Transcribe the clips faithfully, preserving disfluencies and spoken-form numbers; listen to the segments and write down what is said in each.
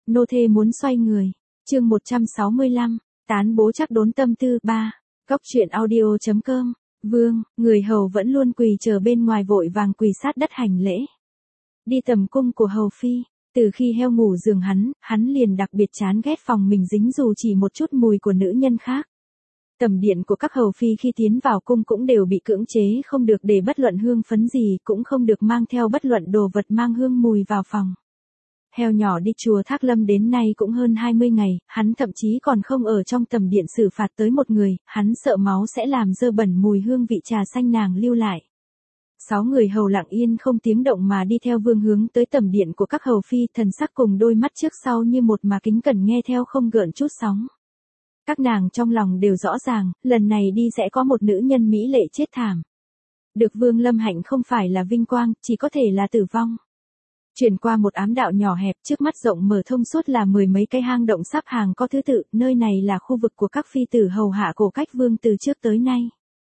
nô thê muốn xoay người. Chương một trăm sáu mươi lăm, tán bố chắc đốn tâm tư ba. Cóc truyện audio chấm com. Vương, người hầu vẫn luôn quỳ chờ bên ngoài vội vàng quỳ sát đất hành lễ. Đi tầm cung của hầu phi, từ khi heo ngủ giường hắn, hắn liền đặc biệt chán ghét phòng mình dính dù chỉ một chút mùi của nữ nhân khác. Tầm điện của các hầu phi khi tiến vào cung cũng đều bị cưỡng chế, không được để bất luận hương phấn gì, cũng không được mang theo bất luận đồ vật mang hương mùi vào phòng. Heo nhỏ đi chùa Thác Lâm đến nay cũng hơn hai mươi ngày, hắn thậm chí còn không ở trong tầm điện xử phạt tới một người, hắn sợ máu sẽ làm dơ bẩn mùi hương vị trà xanh nàng lưu lại. Sáu người hầu lặng yên không tiếng động mà đi theo Vương hướng tới tầm điện của các hầu phi, thần sắc cùng đôi mắt trước sau như một mà kính cẩn nghe theo không gợn chút sóng. Các nàng trong lòng đều rõ ràng, lần này đi sẽ có một nữ nhân mỹ lệ chết thảm. Được Vương lâm hạnh không phải là vinh quang, chỉ có thể là tử vong. Chuyển qua một ám đạo nhỏ hẹp, trước mắt rộng mở thông suốt là mười mấy cái hang động sắp hàng có thứ tự, nơi này là khu vực của các phi tử hầu hạ Cổ Cách Vương từ trước tới nay.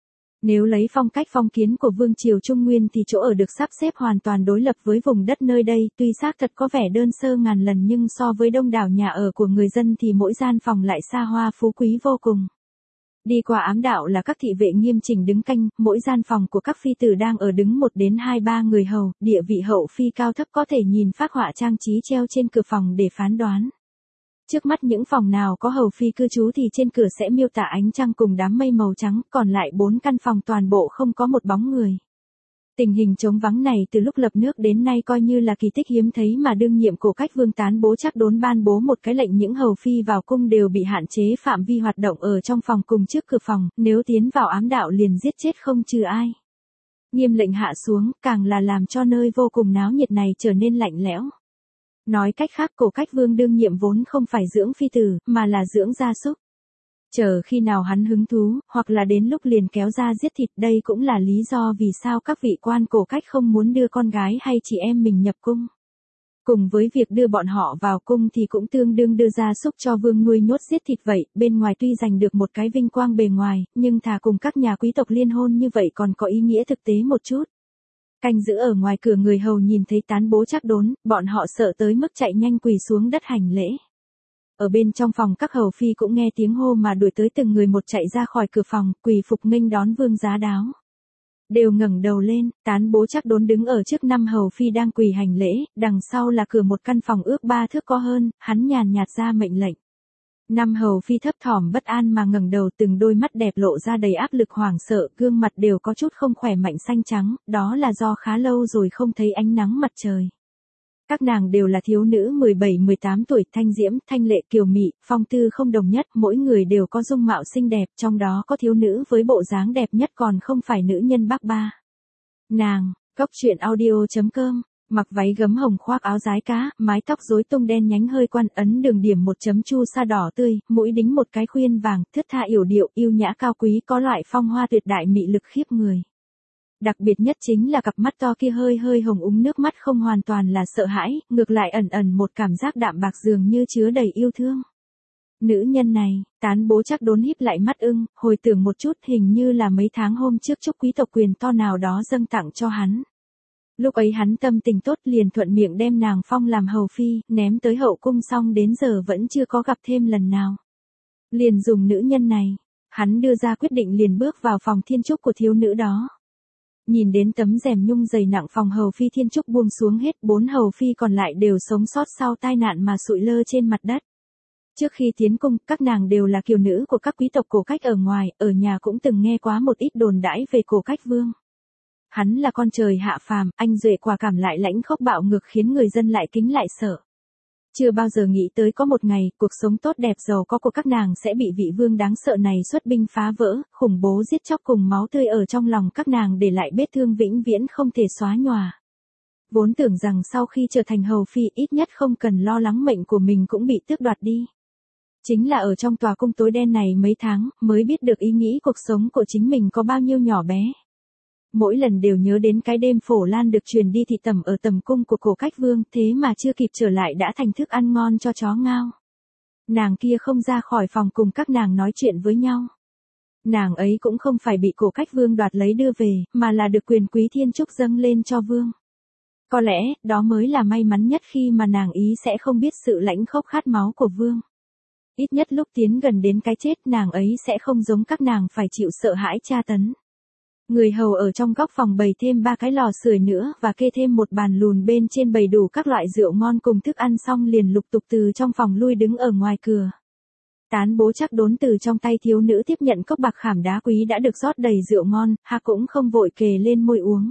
Nếu lấy phong cách phong kiến của Vương triều Trung Nguyên thì chỗ ở được sắp xếp hoàn toàn đối lập với vùng đất nơi đây, tuy xác thật có vẻ đơn sơ ngàn lần nhưng so với đông đảo nhà ở của người dân thì mỗi gian phòng lại xa hoa phú quý vô cùng. Đi qua ám đạo là các thị vệ nghiêm chỉnh đứng canh, mỗi gian phòng của các phi tử đang ở đứng một đến hai ba người hầu, địa vị hậu phi cao thấp có thể nhìn phác họa trang trí treo trên cửa phòng để phán đoán. Trước mắt những phòng nào có hầu phi cư trú thì trên cửa sẽ miêu tả ánh trăng cùng đám mây màu trắng, còn lại bốn căn phòng toàn bộ không có một bóng người. Tình hình trống vắng này từ lúc lập nước đến nay coi như là kỳ tích hiếm thấy mà đương nhiệm Cổ Cách Vương tán bố chắc đốn ban bố một cái lệnh những hầu phi vào cung đều bị hạn chế phạm vi hoạt động ở trong phòng cùng trước cửa phòng, nếu tiến vào ám đạo liền giết chết không trừ ai. Nghiêm lệnh hạ xuống, càng là làm cho nơi vô cùng náo nhiệt này trở nên lạnh lẽo. Nói cách khác Cổ Cách Vương đương nhiệm vốn không phải dưỡng phi tử, mà là dưỡng gia súc. Chờ khi nào hắn hứng thú, hoặc là đến lúc liền kéo ra giết thịt, đây cũng là lý do vì sao các vị quan Cổ Cách không muốn đưa con gái hay chị em mình nhập cung. Cùng với việc đưa bọn họ vào cung thì cũng tương đương đưa gia súc cho vương nuôi nhốt giết thịt vậy, bên ngoài tuy giành được một cái vinh quang bề ngoài, nhưng thà cùng các nhà quý tộc liên hôn như vậy còn có ý nghĩa thực tế một chút. Canh giữ ở ngoài cửa người hầu nhìn thấy tán bố chắc đốn, bọn họ sợ tới mức chạy nhanh quỳ xuống đất hành lễ. Ở bên trong phòng các hầu phi cũng nghe tiếng hô mà đuổi tới từng người một chạy ra khỏi cửa phòng, quỳ phục nghênh đón Vương giá đáo. Đều ngẩng đầu lên, tán bố chắc đốn đứng ở trước năm hầu phi đang quỳ hành lễ, đằng sau là cửa một căn phòng ước ba thước có hơn, hắn nhàn nhạt ra mệnh lệnh. Năm hầu phi thấp thỏm bất an mà ngẩng đầu, từng đôi mắt đẹp lộ ra đầy áp lực hoảng sợ, gương mặt đều có chút không khỏe mạnh xanh trắng, đó là do khá lâu rồi không thấy ánh nắng mặt trời. Các nàng đều là thiếu nữ mười bảy mười tám tuổi, thanh diễm, thanh lệ, kiều mị, phong tư không đồng nhất, mỗi người đều có dung mạo xinh đẹp, trong đó có thiếu nữ với bộ dáng đẹp nhất còn không phải nữ nhân Bắc Ba. Nàng, Cóc truyện audio chấm com, mặc váy gấm hồng khoác áo dái cá, mái tóc rối tung đen nhánh hơi quăn, ấn đường điểm một chấm chu sa đỏ tươi, mũi đính một cái khuyên vàng, thướt tha yểu điệu, yêu nhã cao quý, có loại phong hoa tuyệt đại mị lực khiếp người. Đặc biệt nhất chính là cặp mắt to kia hơi hơi hồng úng, nước mắt không hoàn toàn là sợ hãi, ngược lại ẩn ẩn một cảm giác đạm bạc dường như chứa đầy yêu thương. Nữ nhân này, tán bố chắc đốn híp lại mắt ưng, hồi tưởng một chút, hình như là mấy tháng hôm trước chúc quý tộc quyền to nào đó dâng tặng cho hắn. Lúc ấy hắn tâm tình tốt liền thuận miệng đem nàng phong làm hầu phi, ném tới hậu cung xong đến giờ vẫn chưa có gặp thêm lần nào. Liền dùng nữ nhân này, hắn đưa ra quyết định liền bước vào phòng thiên trúc của thiếu nữ đó. Nhìn đến tấm rèm nhung dày nặng phòng hầu phi thiên trúc buông xuống hết, bốn hầu phi còn lại đều sống sót sau tai nạn mà sụi lơ trên mặt đất. Trước khi tiến cung, các nàng đều là kiều nữ của các quý tộc Cổ Cách ở ngoài, ở nhà cũng từng nghe quá một ít đồn đãi về Cổ Cách Vương. Hắn là con trời hạ phàm, anh duệ quả cảm lại lãnh khốc bạo ngược khiến người dân lại kính lại sợ. Chưa bao giờ nghĩ tới có một ngày, cuộc sống tốt đẹp giàu có của các nàng sẽ bị vị vương đáng sợ này xuất binh phá vỡ, khủng bố giết chóc cùng máu tươi ở trong lòng các nàng để lại vết thương vĩnh viễn không thể xóa nhòa. Vốn tưởng rằng sau khi trở thành hầu phi ít nhất không cần lo lắng mệnh của mình cũng bị tước đoạt đi. Chính là ở trong tòa cung tối đen này mấy tháng, mới biết được ý nghĩ cuộc sống của chính mình có bao nhiêu nhỏ bé. Mỗi lần đều nhớ đến cái đêm Phổ Lan được truyền đi thị tẩm ở tầm cung của Cổ Cách Vương, thế mà chưa kịp trở lại đã thành thức ăn ngon cho chó ngao. Nàng kia không ra khỏi phòng cùng các nàng nói chuyện với nhau. Nàng ấy cũng không phải bị Cổ Cách Vương đoạt lấy đưa về, mà là được quyền quý thiên trúc dâng lên cho vương. Có lẽ, đó mới là may mắn nhất khi mà nàng ý sẽ không biết sự lãnh khốc khát máu của Vương. Ít nhất lúc tiến gần đến cái chết nàng ấy sẽ không giống các nàng phải chịu sợ hãi tra tấn. Người hầu ở trong góc phòng bày thêm ba cái lò sưởi nữa và kê thêm một bàn lùn bên trên bày đủ các loại rượu ngon cùng thức ăn xong liền lục tục từ trong phòng lui đứng ở ngoài cửa. Tán bố chắc đốn từ trong tay thiếu nữ tiếp nhận cốc bạc khảm đá quý đã được rót đầy rượu ngon, hạ cũng không vội kề lên môi uống.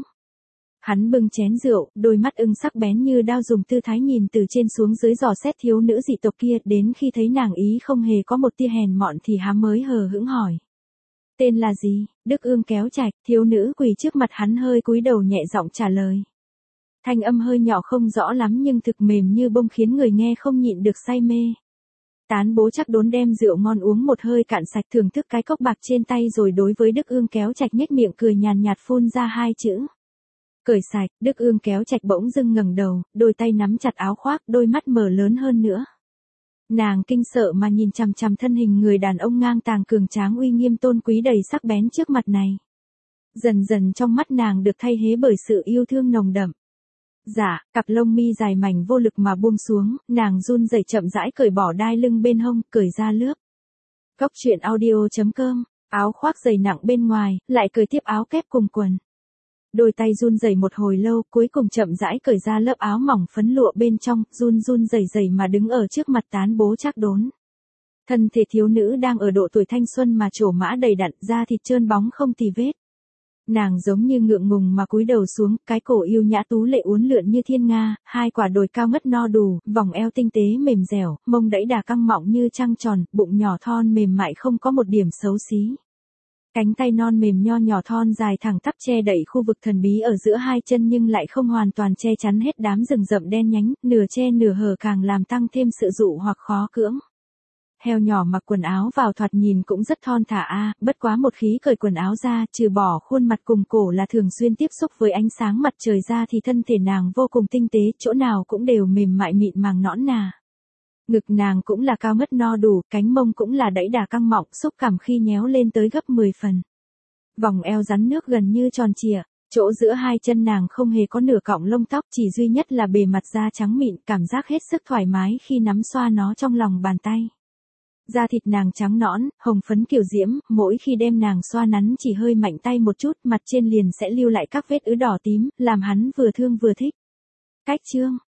Hắn bưng chén rượu, đôi mắt ưng sắc bén như đao dùng tư thái nhìn từ trên xuống dưới dò xét thiếu nữ dị tộc kia, đến khi thấy nàng ý không hề có một tia hèn mọn thì hắn mới hờ hững hỏi. Tên là gì? Đức Ương Kéo Trạch. Thiếu nữ quỳ trước mặt hắn hơi cúi đầu nhẹ giọng trả lời. Thanh âm hơi nhỏ không rõ lắm nhưng thực mềm như bông khiến người nghe không nhịn được say mê. Tán bố chắc đốn đem rượu ngon uống một hơi cạn sạch thưởng thức cái cốc bạc trên tay rồi đối với Đức Ương Kéo Trạch nhếch miệng cười nhàn nhạt phun ra hai chữ. Cởi sạch. Đức Ương Kéo Trạch bỗng dưng ngẩng đầu, đôi tay nắm chặt áo khoác, đôi mắt mở lớn hơn nữa. Nàng kinh sợ mà nhìn chằm chằm thân hình người đàn ông ngang tàng cường tráng uy nghiêm tôn quý đầy sắc bén trước mặt này. Dần dần trong mắt nàng được thay thế bởi sự yêu thương nồng đậm. Dạ, cặp lông mi dài mảnh vô lực mà buông xuống, nàng run rẩy chậm rãi cởi bỏ đai lưng bên hông, cởi ra lướp. Cốc truyện audio chấm com, áo khoác dày nặng bên ngoài, lại cởi tiếp áo kép cùng quần. Đôi tay run rẩy một hồi lâu, cuối cùng chậm rãi cởi ra lớp áo mỏng phấn lụa bên trong, run run rẩy rẩy mà đứng ở trước mặt tán bố chắc đốn. Thân thể thiếu nữ đang ở độ tuổi thanh xuân mà trổ mã đầy đặn, da thịt trơn bóng không tì vết. Nàng giống như ngượng ngùng mà cúi đầu xuống, cái cổ yêu nhã tú lệ uốn lượn như thiên nga, hai quả đồi cao ngất no đủ, vòng eo tinh tế mềm dẻo, mông đẫy đà căng mọng như trăng tròn, bụng nhỏ thon mềm mại không có một điểm xấu xí. Cánh tay non mềm nho nhỏ thon dài thẳng tắp che đậy khu vực thần bí ở giữa hai chân nhưng lại không hoàn toàn che chắn hết đám rừng rậm đen nhánh, nửa che nửa hở càng làm tăng thêm sự dụ hoặc khó cưỡng. Heo nhỏ mặc quần áo vào thoạt nhìn cũng rất thon thả a, à, bất quá một khí cởi quần áo ra, trừ bỏ khuôn mặt cùng cổ là thường xuyên tiếp xúc với ánh sáng mặt trời ra thì thân thể nàng vô cùng tinh tế, chỗ nào cũng đều mềm mại mịn màng nõn nà. Ngực nàng cũng là cao ngất no đủ, cánh mông cũng là đẫy đà căng mọng, xúc cảm khi nhéo lên tới gấp mười phần. Vòng eo rắn nước gần như tròn trịa, chỗ giữa hai chân nàng không hề có nửa cọng lông tóc, chỉ duy nhất là bề mặt da trắng mịn, cảm giác hết sức thoải mái khi nắm xoa nó trong lòng bàn tay. Da thịt nàng trắng nõn, hồng phấn kiều diễm, mỗi khi đem nàng xoa nắn chỉ hơi mạnh tay một chút, mặt trên liền sẽ lưu lại các vết ứ đỏ tím, làm hắn vừa thương vừa thích. Cách chương